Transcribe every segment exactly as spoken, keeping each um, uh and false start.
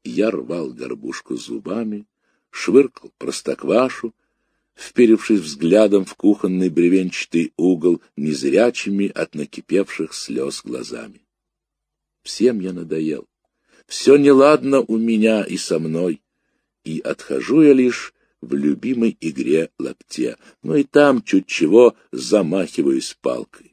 Я рвал горбушку зубами, швыркал простоквашу, вперевшись взглядом в кухонный бревенчатый угол незрячими от накипевших слез глазами. Всем я надоел. Все неладно у меня и со мной, и отхожу я лишь в любимой игре лапте, но и там чуть чего замахиваюсь палкой.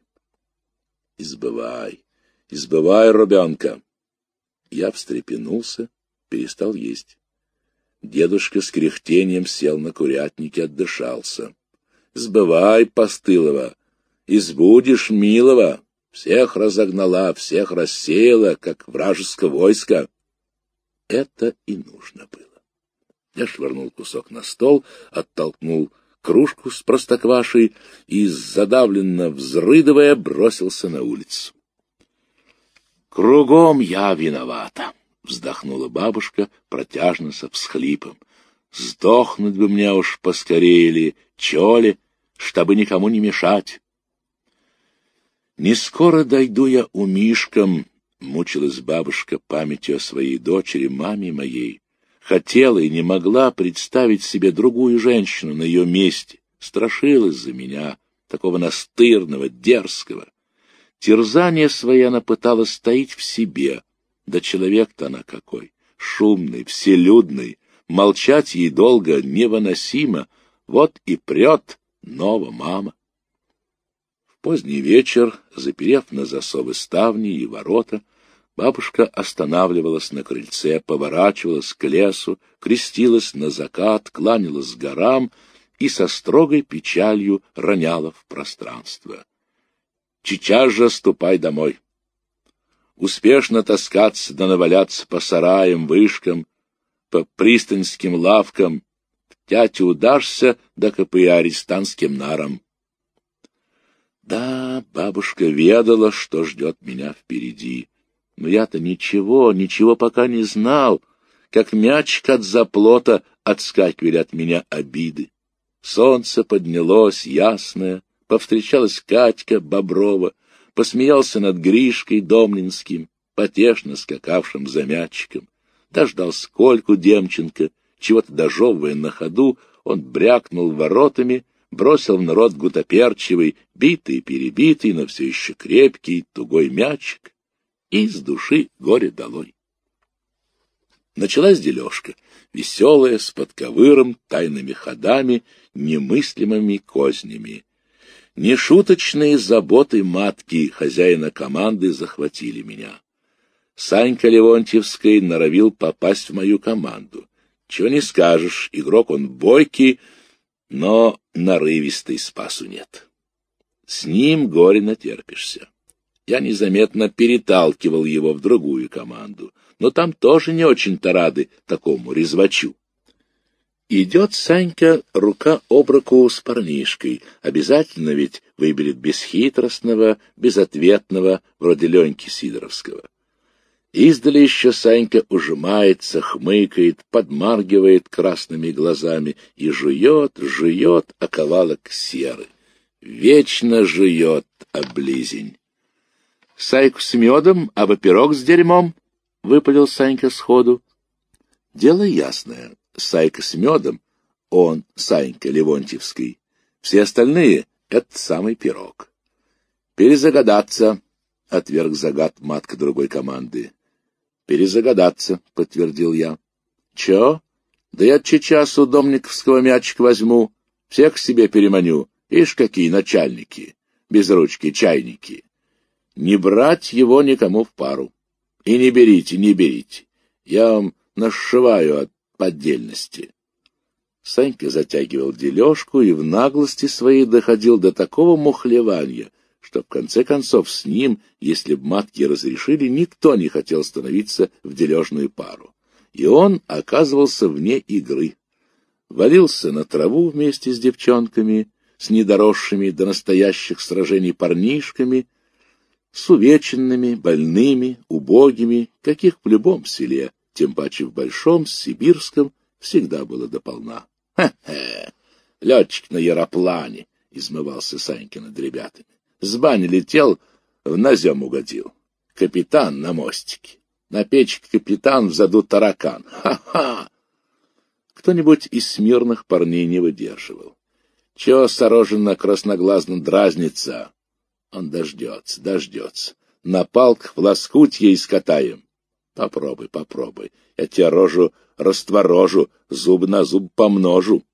Избывай, избывай, ребенка. Я встрепенулся, перестал есть. Дедушка с кряхтением сел на курятнике, отдышался. Сбывай, постылого, избудешь милого. Всех разогнала, всех рассеяла, как вражеское войско. Это и нужно было. Я швырнул кусок на стол, оттолкнул кружку с простоквашей и, задавленно взрыдывая, бросился на улицу. «Кругом я виновата», — вздохнула бабушка протяжно со всхлипом. «Сдохнуть бы мне уж поскорее ли, чё ли, чтобы никому не мешать». «Не скоро дойду я умишкам», — мучилась бабушка памятью о своей дочери, маме моей. Хотела и не могла представить себе другую женщину на ее месте, страшилась за меня, такого настырного, дерзкого. Терзание свои она пыталась таить в себе, да человек-то она какой, шумный, вселюдный, молчать ей долго невыносимо, вот и прет нова мама. В поздний вечер, заперев на засовы ставни и ворота, бабушка останавливалась на крыльце, поворачивалась к лесу, крестилась на закат, кланялась горам и со строгой печалью роняла в пространство. «Сейчас же ступай домой. Успешно таскаться да наваляться по сараям, вышкам, по пристанским лавкам, в тятю удашься, да к и арестантским нарам». Да, бабушка ведала, что ждет меня впереди. Но я-то ничего, ничего пока не знал, как мячик от заплота отскакивали от меня обиды. Солнце поднялось ясное, повстречалась Катька Боброва, посмеялся над Гришкой Домнинским, потешно скакавшим за мячиком. Дождался Кольку Демченко, чего-то дожевывая на ходу, он брякнул воротами, бросил в народ гутоперчивый, битый-перебитый, но все еще крепкий, тугой мячик, и с души горе долой. Началась дележка, веселая, с подковыром, тайными ходами, немыслимыми кознями. Нешуточные заботы матки, хозяина команды, захватили меня. Санька Левонтьевский норовил попасть в мою команду. Чего не скажешь, игрок он бойкий, но нарывистый, спасу нет. С ним горе натерпишься. Я незаметно переталкивал его в другую команду, но там тоже не очень-то рады такому резвачу. Идет Санька рука об руку с парнишкой, обязательно ведь выберет бесхитростного, безответного, вроде Леньки Сидоровского. Издали еще Санька ужимается, хмыкает, подмаргивает красными глазами и жует, жует оковалок серы. Вечно жует облизень. — Сайку с медом, а бы пирог с дерьмом? — выпалил Санька сходу. Дело ясное. Сайка с медом, он, Санька Левонтьевский. Все остальные — это самый пирог. — Перезагадаться, — отверг загад матка другой команды. — Перезагадаться, — подтвердил я. — Чё? Да я сейчас у домниковского мячика возьму, всех к себе переманю. Ишь, какие начальники, без ручки чайники. Не брать его никому в пару. И не берите, не берите. Я вам нашиваю от поддельности. Санька затягивал дележку и в наглости своей доходил до такого мухлевания, что в конце концов с ним, если б матки разрешили, никто не хотел становиться в дележную пару. И он оказывался вне игры. Валился на траву вместе с девчонками, с недоросшими до настоящих сражений парнишками, с увеченными, больными, убогими, каких в любом селе, тем паче в большом, сибирском, всегда было дополна. Хе-хе, летчик на яроплане, измывался Санька над ребятами. С бани летел, в назем угодил. Капитан на мостике. На печке капитан, взаду таракан. Ха-ха! Кто-нибудь из смирных парней не выдерживал. Чего осторожно красноглазно дразнится? Он дождется, дождется. На палках в лоскутье искатаем. Попробуй, попробуй. Я тебе рожу растворожу, зуб на зуб помножу.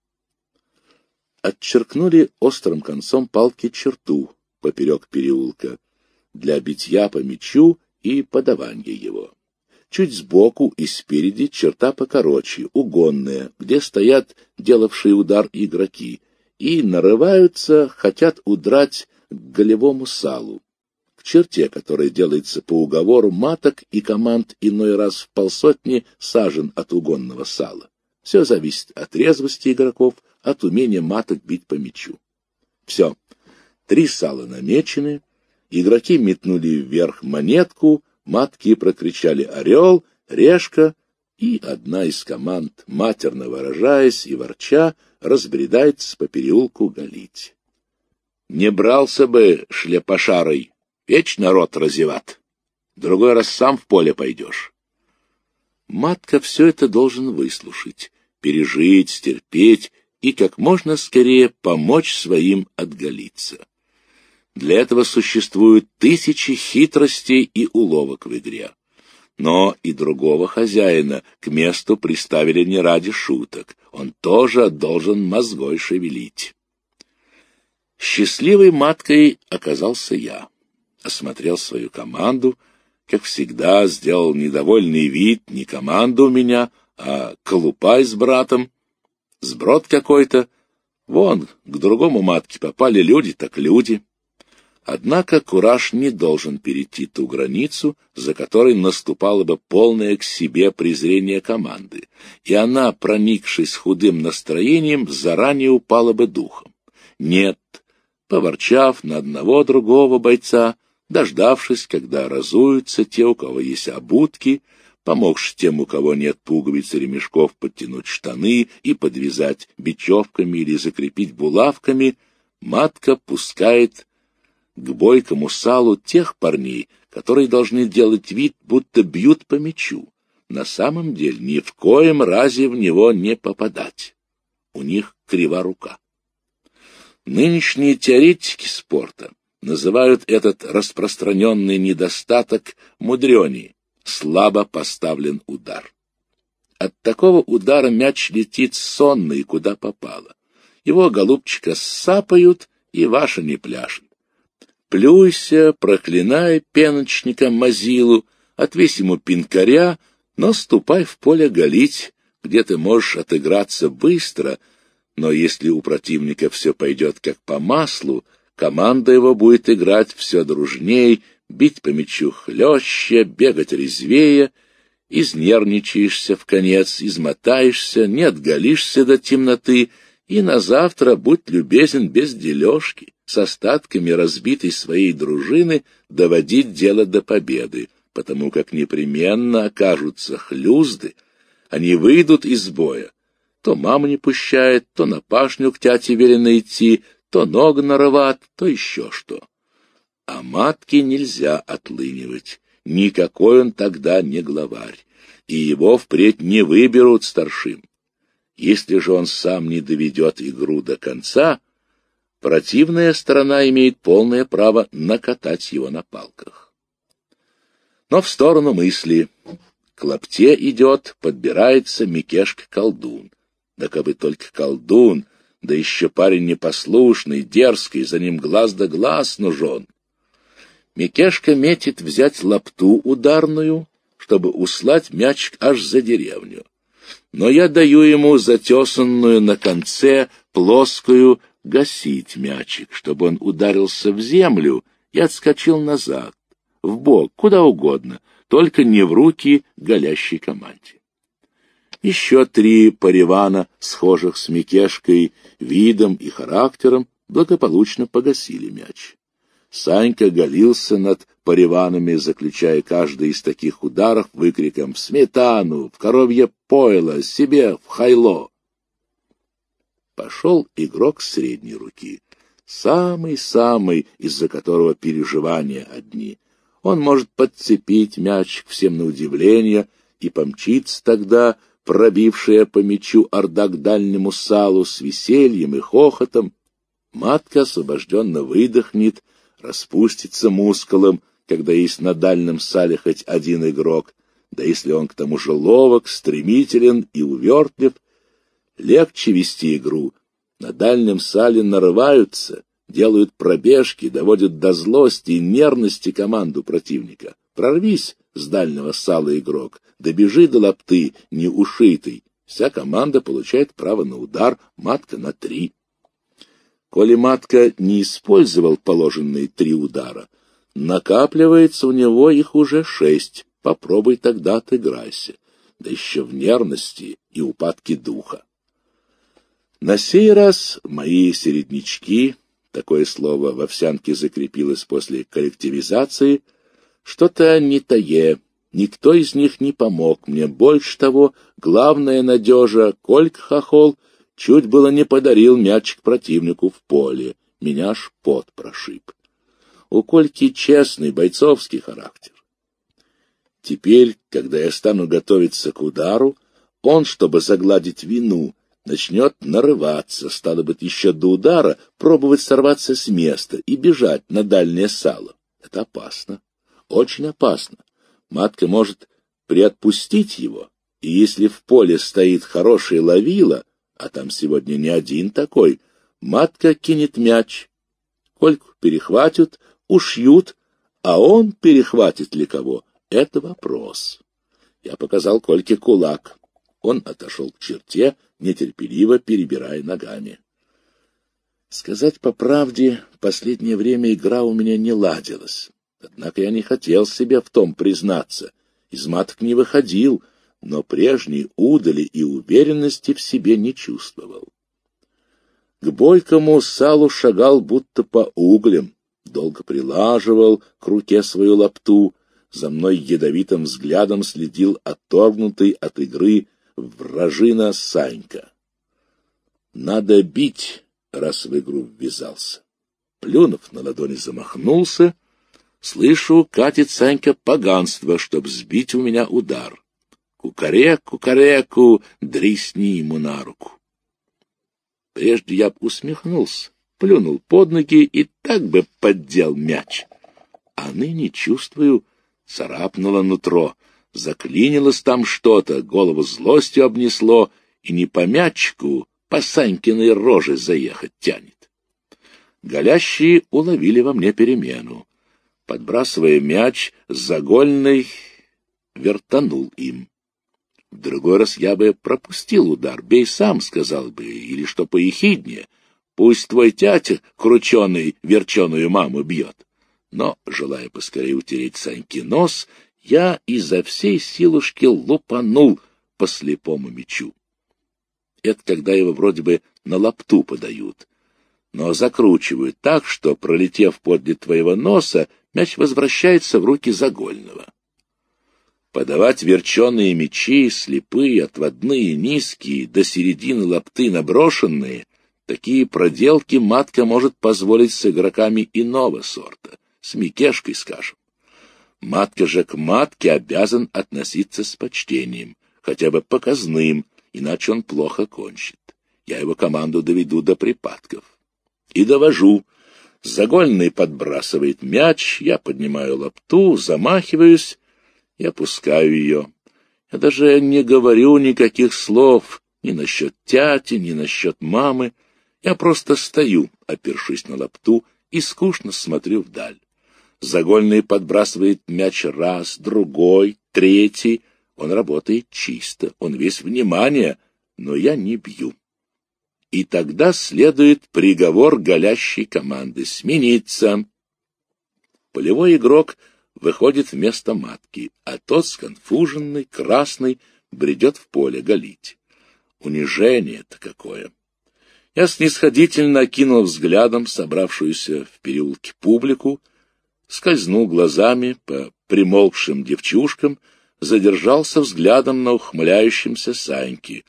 Отчеркнули острым концом палки черту поперек переулка для битья по мячу и подавания его. Чуть сбоку и спереди черта покороче, угонная, где стоят делавшие удар игроки, и нарываются, хотят удрать к голевому салу, к черте, которая делается по уговору маток и команд иной раз в полсотни сажен от угонного сала. Все зависит от резвости игроков, от умения маток бить по мячу. Все. Три сала намечены, игроки метнули вверх монетку, матки прокричали «Орел», «Решка», и одна из команд, матерно выражаясь и ворча, разбредается по переулку галить. Не брался бы шляпошарой, вечно рот разеват. Другой раз сам в поле пойдешь. Матка все это должен выслушать, пережить, стерпеть и как можно скорее помочь своим отголиться. Для этого существуют тысячи хитростей и уловок в игре. Но и другого хозяина к месту приставили не ради шуток. Он тоже должен мозгой шевелить. Счастливой маткой оказался я. Осмотрел свою команду, как всегда, сделал недовольный вид, не команда у меня, а Колупай с братом, сброд какой-то. Вон, к другому матке попали люди, так люди. Однако кураж не должен перейти ту границу, за которой наступало бы полное к себе презрение команды, и она, проникшись худым настроением, заранее упала бы духом. Нет, поворчав на одного-другого бойца, дождавшись, когда разуются те, у кого есть обутки, помогши тем, у кого нет пуговиц и ремешков, подтянуть штаны и подвязать бечевками или закрепить булавками, матка пускает к бойкому салу тех парней, которые должны делать вид, будто бьют по мячу. На самом деле ни в коем разе в него не попадать. У них крива рука. Нынешние теоретики спорта называют этот распространенный недостаток мудреней. Слабо поставлен удар. От такого удара мяч летит сонный, куда попало. Его, голубчика, сапают, и ваша не пляшет. Плюйся, проклинай пеночника Мазилу, отвесь ему пинкаря, но ступай в поле галить, где ты можешь отыграться быстро, но если у противника все пойдет как по маслу, команда его будет играть все дружней, бить по мячу хлеще, бегать резвее, изнервничаешься в конец, измотаешься, не отголишься до темноты, и на завтра будь любезен без дележки, с остатками разбитой своей дружины доводить дело до победы, потому как непременно окажутся хлюзды, они выйдут из боя. То мама не пущает, то на пашню к тяте велено идти, то ногу нарыват, то еще что. А матке нельзя отлынивать, никакой он тогда не главарь, и его впредь не выберут старшим. Если же он сам не доведет игру до конца, противная сторона имеет полное право накатать его на палках. Но в сторону мысли. К лапте идет, подбирается Микешка-колдун. Да кабы только колдун, да еще парень непослушный, дерзкий, за ним глаз да глаз нужен. Микешка метит взять лапту ударную, чтобы услать мячик аж за деревню. Но я даю ему затесанную на конце плоскую гасить мячик, чтобы он ударился в землю и отскочил назад, в бок, куда угодно, только не в руки голящей команде. Еще три паривана, схожих с Микешкой видом и характером, благополучно погасили мяч. Санька галился над париванами, заключая каждый из таких ударов выкриком «В сметану! В коровье пойло! Себе в хайло!». Пошел игрок средней руки, самый-самый, из-за которого переживания одни. Он может подцепить мяч всем на удивление и помчится тогда, пробившая по мячу орда к дальнему салу с весельем и хохотом. Матка освобожденно выдохнет, распустится мускулом, когда есть на дальнем сале хоть один игрок, да если он к тому же ловок, стремителен и увертлив, легче вести игру. На дальнем сале нарываются, делают пробежки, доводят до злости и нервности команду противника. Прорвись с дальнего сала игрок, добежи до лапты, не ушитый. Вся команда получает право на удар, матка на три. Коли матка не использовал положенные три удара, накапливается у него их уже шесть. Попробуй тогда отыграйся, да еще в нервности и упадке духа. На сей раз мои середнячки, такое слово в овсянке закрепилось после коллективизации, что-то не тае, никто из них не помог мне. Больше того, главная надежа, Колька Хохол, чуть было не подарил мячик противнику в поле, меня аж пот прошиб. У Кольки честный бойцовский характер. Теперь, когда я стану готовиться к удару, он, чтобы загладить вину, начнет нарываться, стало быть, еще до удара пробовать сорваться с места и бежать на дальнее сало. Это опасно, очень опасно. Матка может приотпустить его, и если в поле стоит хороший ловила, а там сегодня не один такой, матка кинет мяч. Кольку перехватят, ушьют, а он перехватит ли кого? Это вопрос. Я показал Кольке кулак. Он отошел к черте, нетерпеливо перебирая ногами. Сказать по правде, в последнее время игра у меня не ладилась. Однако я не хотел себе в том признаться. Из маток не выходил, но прежней удали и уверенности в себе не чувствовал. К бойкому салу шагал будто по углям, долго прилаживал к руке свою лапту, за мной ядовитым взглядом следил отторгнутый от игры вражина Санька. Надо бить, раз в игру ввязался. Плюнув на ладони, замахнулся. Слышу, катит Санька поганство, чтоб сбить у меня удар. Кукареку, кукареку, дресни ему на руку. Прежде я б усмехнулся, плюнул под ноги и так бы поддел мяч. А ныне чувствую, царапнуло нутро, заклинилось там что-то, голову злостью обнесло, и не по мячику, по Санькиной роже заехать тянет. Голящие уловили во мне перемену. Подбрасывая мяч, Загольный вертанул им. В другой раз я бы пропустил удар, бей сам, сказал бы, или что поехиднее, пусть твой тятя крученый верченую маму бьет. Но, желая поскорее утереть Саньки нос, я изо всей силушки лупанул по слепому мячу. Это когда его вроде бы на лапту подают, но закручивают так, что, пролетев подле твоего носа, мяч возвращается в руки Загольного. Подавать верченые мячи, слепые, отводные, низкие, до середины лапты наброшенные, такие проделки матка может позволить с игроками иного сорта, с Микешкой, скажем. Матка же к матке обязан относиться с почтением, хотя бы показным, иначе он плохо кончит. Я его команду доведу до припадков. И довожу. Загольный подбрасывает мяч, я поднимаю лапту, замахиваюсь и опускаю ее. Я даже не говорю никаких слов ни насчет тяти, ни насчет мамы. Я просто стою, опершись на лапту, и скучно смотрю вдаль. Загольный подбрасывает мяч раз, другой, третий. Он работает чисто, он весь внимание, но я не бью. И тогда следует приговор голящей команды — смениться. Полевой игрок выходит вместо матки, а тот, сконфуженный, красный, бредет в поле галить. Унижение-то какое! Я снисходительно окинул взглядом собравшуюся в переулке публику, скользнул глазами по примолкшим девчушкам, задержался взглядом на ухмыляющемся Саньке.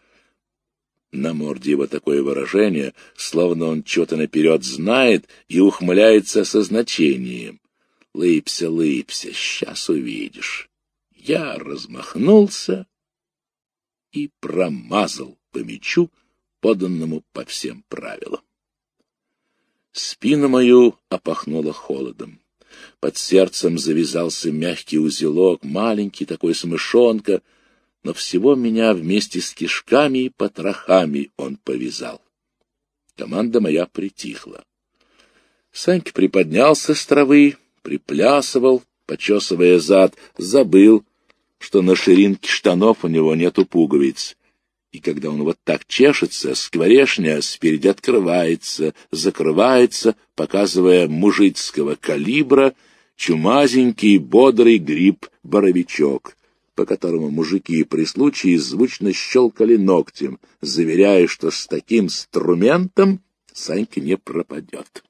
На морде его такое выражение, словно он что-то наперед знает и ухмыляется со значением. Лыбся, лыбся, сейчас увидишь. Я размахнулся и промазал по мячу, поданному по всем правилам. Спину мою опахнуло холодом. Под сердцем завязался мягкий узелок, маленький такой смышонка, но всего меня вместе с кишками и потрохами он повязал. Команда моя притихла. Санька приподнялся с травы, приплясывал, почесывая зад, забыл, что на ширинке штанов у него нету пуговиц. И когда он вот так чешется, скворечня спереди открывается, закрывается, показывая мужицкого калибра чумазенький бодрый гриб-боровичок, по которому мужики при случае звучно щелкали ногтем, заверяя, что с таким инструментом Санька не пропадет.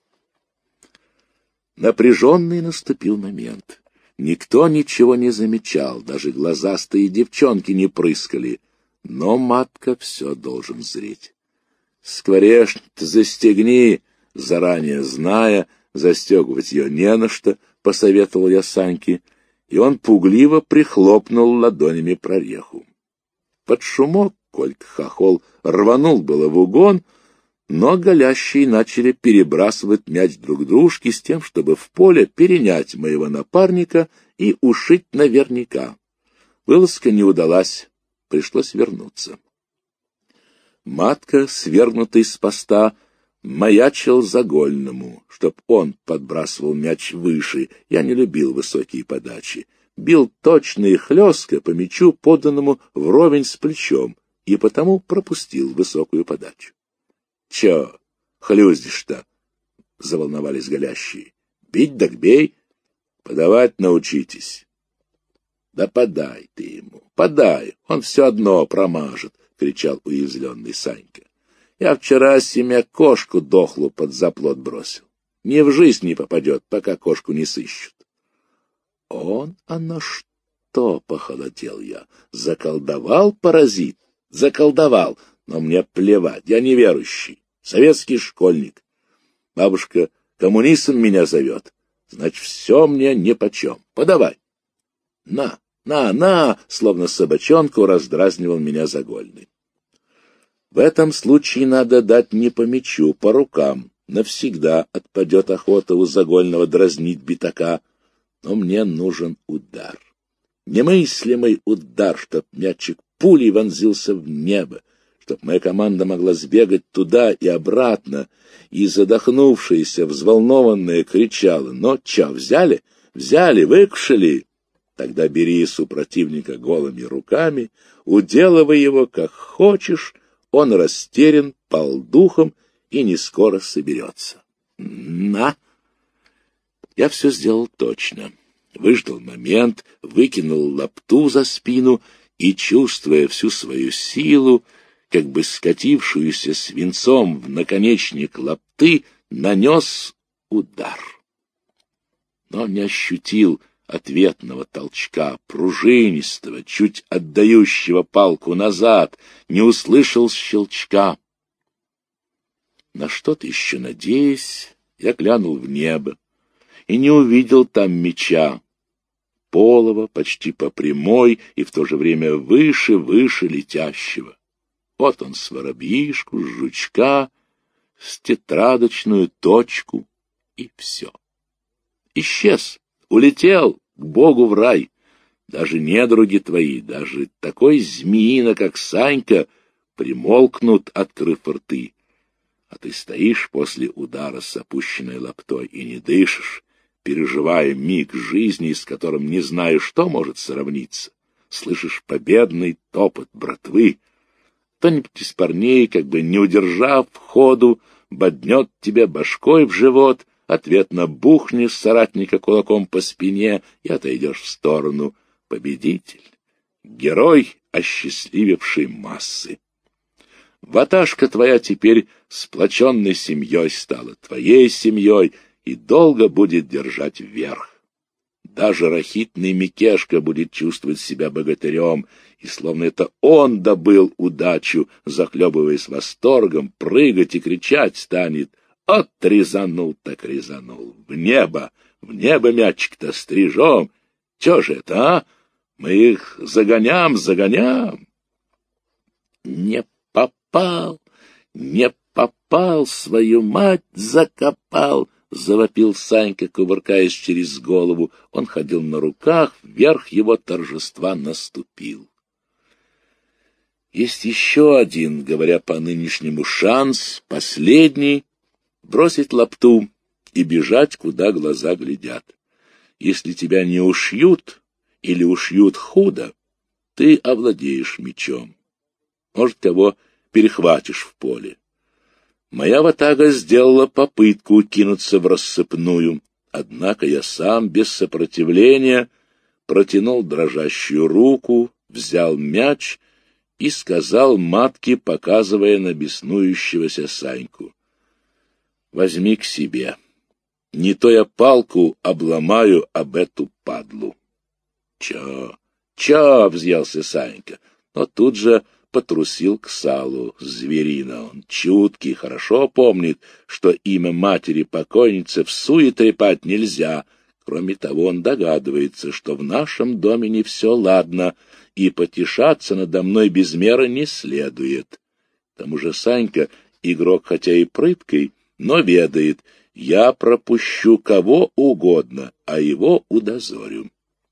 Напряженный наступил момент. Никто ничего не замечал, даже глазастые девчонки не прыскали, но Матка все должен зреть. Скворечня-то застегни, заранее зная, застегивать ее не на что, посоветовал я Саньке, и он пугливо прихлопнул ладонями прореху. Под шумок Колька-хохол рванул было в угон, но голящие начали перебрасывать мяч друг дружке с тем, чтобы в поле перенять моего напарника и ушить наверняка. Вылазка не удалась, пришлось вернуться. Матка, свергнутый с поста, маячил Загольному, чтоб он подбрасывал мяч выше. Я не любил высокие подачи. Бил точно и хлестко по мячу, поданному вровень с плечом, и потому пропустил высокую подачу. — Чё, хлюздишь-то? — заволновались голящие. — Бить так бей, подавать научитесь. — Да подай ты ему, подай, он все одно промажет, — кричал уязвленный Санька. Я вчера семя кошку дохлу под заплот бросил. Ни в жизнь не попадет, пока кошку не сыщут. Он, оно что, похолодел я, заколдовал паразит, заколдовал, но мне плевать, я неверующий, советский школьник. Бабушка коммунистом меня зовет, значит, все мне нипочем, подавай. На, на, на, словно собачонку раздразнивал меня Загольный. В этом случае надо дать не по мячу, по рукам. Навсегда отпадет охота у Загольного дразнить битака. Но мне нужен удар. Немыслимый удар, чтоб мячик пулей вонзился в небо, чтоб моя команда могла сбегать туда и обратно, и задохнувшаяся, взволнованная кричала: «Но чё, взяли? Взяли, выкушали!» Тогда бери супротивника голыми руками, уделывай его как хочешь, он растерян, пал духом и не скоро соберется. На! Я все сделал точно. Выждал момент, выкинул лапту за спину и, чувствуя всю свою силу, как бы скатившуюся свинцом в наконечник лапты, нанес удар. Но не ощутил ответного толчка, пружинистого, чуть отдающего палку назад, не услышал щелчка. На что-то еще надеясь, я глянул в небо и не увидел там мяча, полого, почти по прямой и в то же время выше-выше летящего. Вот он с воробьишку, с жучка, с тетрадочную точку, и все. Исчез. Улетел к Богу в рай. Даже недруги твои, даже такой змеина, как Санька, примолкнут, открыв рты. А ты стоишь после удара с опущенной лаптой и не дышишь, переживая миг жизни, с которым не знаешь, что может сравниться. Слышишь победный топот братвы. Кто-нибудь из парней, как бы не удержав ходу, боднет тебя башкой в живот, ответно бухнешь соратника кулаком по спине и отойдешь в сторону. Победитель, герой, осчастлививший массы. Ваташка твоя теперь сплоченной семьей стала, твоей семьей, и долго будет держать вверх. Даже рахитный Микешка будет чувствовать себя богатырем, и словно это он добыл удачу, захлебываясь восторгом, прыгать и кричать станет: «От резанул так резанул! В небо! В небо мячик-то стрижем. Чё же это, а? Мы их загоням, загоням. Не попал, не попал, свою мать закопал, завопил Санька, кувыркаясь через голову. Он ходил на руках, вверх его торжества наступил. Есть еще один, говоря по-нынешнему, шанс, последний, бросить лапту и бежать, куда глаза глядят. Если тебя не ушьют или ушьют худо, ты овладеешь мечом. Может, кого перехватишь в поле. Моя ватага сделала попытку кинуться в рассыпную, однако я сам без сопротивления протянул дрожащую руку, взял мяч и сказал матке, показывая на беснующегося Саньку: «Возьми к себе, не то я палку обломаю об эту падлу». «Чё, чё?» — взъелся Санька, но тут же потрусил к салу. Зверина он, чуткий, хорошо помнит, что имя матери покойницы в суе трепать нельзя. Кроме того, он догадывается, что в нашем доме не все ладно, и потешаться надо мной без меры не следует. К тому же Санька, игрок хотя и прыткой, но ведает, я пропущу кого угодно, а его удозорю.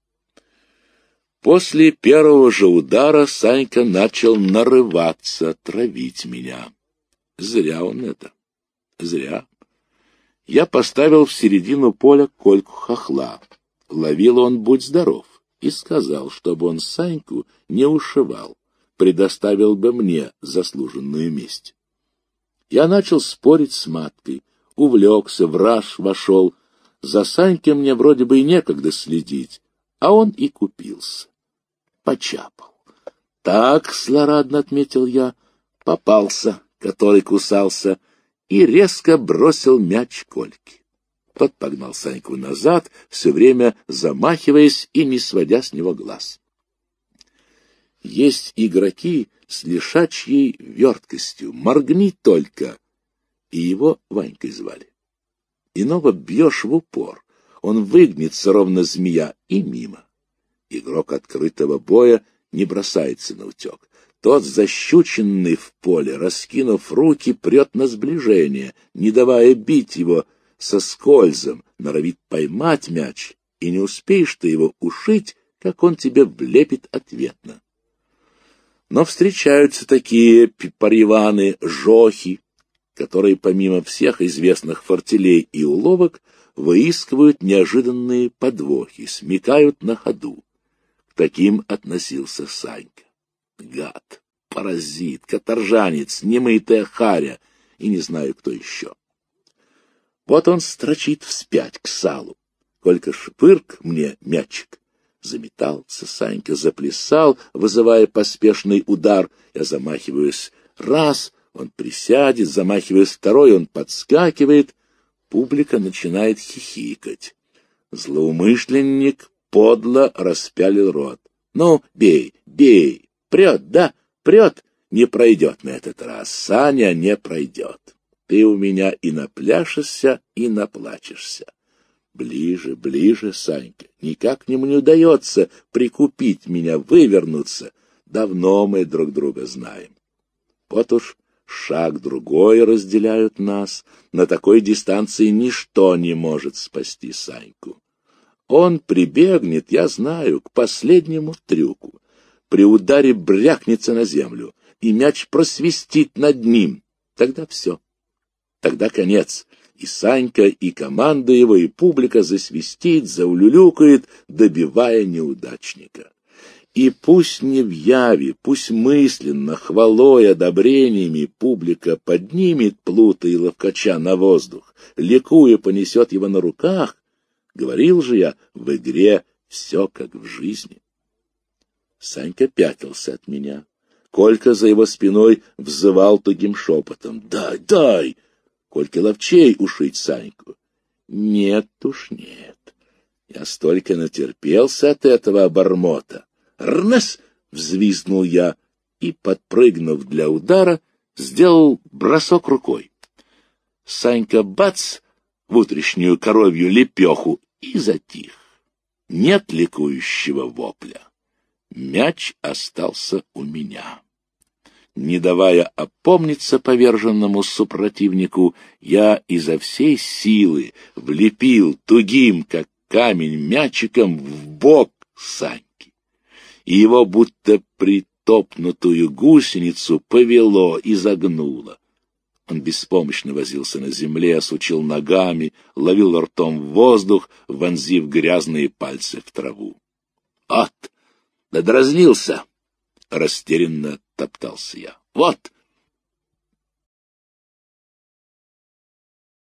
После первого же удара Санька начал нарываться, травить меня. Зря он это. Зря. Я поставил в середину поля Кольку хохла. Ловил он, будь здоров, и сказал, чтобы он Саньку не ушивал, предоставил бы мне заслуженную месть. Я начал спорить с маткой, увлекся, в раж вошел. За Санькой мне вроде бы и некогда следить, а он и купился. Почапал. Так, злорадно отметил я, попался, который кусался, и резко бросил мяч Кольке. Тот погнал Саньку назад, все время замахиваясь и не сводя с него глаз. Есть игроки с лишачьей верткостью, моргни только, и его Ванькой звали. Иного бьешь в упор, он выгнется, ровно змея, и мимо. Игрок открытого боя не бросается на утек. Тот, защученный в поле, раскинув руки, прет на сближение, не давая бить его со скользом, норовит поймать мяч, и не успеешь ты его ушить, как он тебе влепит ответно. Но встречаются такие париваны, жохи, которые помимо всех известных фортелей и уловок выискивают неожиданные подвохи, смекают на ходу. К таким относился Санька. Гад, паразит, каторжанец, немытая харя и не знаю кто еще. Вот он строчит вспять к салу. Колька шпырк мне мячик. Заметался Санька, заплясал, вызывая поспешный удар. Я замахиваюсь раз, он присядет, замахиваясь второй, он подскакивает. Публика начинает хихикать. Злоумышленник подло распялил рот. Ну, бей, бей, прет, да, прет, не пройдет на этот раз, Саня, не пройдет. Ты у меня и напляшешься, и наплачешься. Ближе, ближе, Санька, никак ему не удается прикупить меня, вывернуться. Давно мы друг друга знаем. Вот уж шаг другой разделяют нас. На такой дистанции ничто не может спасти Саньку. Он прибегнет, я знаю, к последнему трюку. При ударе брякнется на землю, и мяч просвистит над ним. Тогда все. Тогда конец. И Санька, и команда его, и публика засвистит, заулюлюкает, добивая неудачника. И пусть не в яве, пусть мысленно, хвалой, одобрениями публика поднимет плута и ловкача на воздух, ликуя понесет его на руках, говорил же я, в игре все как в жизни. Санька пятился от меня. Колька за его спиной взывал тугим шепотом: «Дай, дай!» Кольке ловчей ушить Саньку. Нет уж нет. Я столько натерпелся от этого обормота. «Рнес!» — взвизгнул я и, подпрыгнув для удара, сделал бросок рукой. Санька бац в утреннюю коровью лепеху и затих. Нет ликующего вопля. Мяч остался у меня. Не давая опомниться поверженному супротивнику, я изо всей силы влепил тугим, как камень, мячиком в бок Саньки. И его, будто притопнутую гусеницу, повело и загнуло. Он беспомощно возился на земле, сучил ногами, ловил ртом воздух, вонзив грязные пальцы в траву. «От! Додразнился!» — растерянно топтался я. «Вот!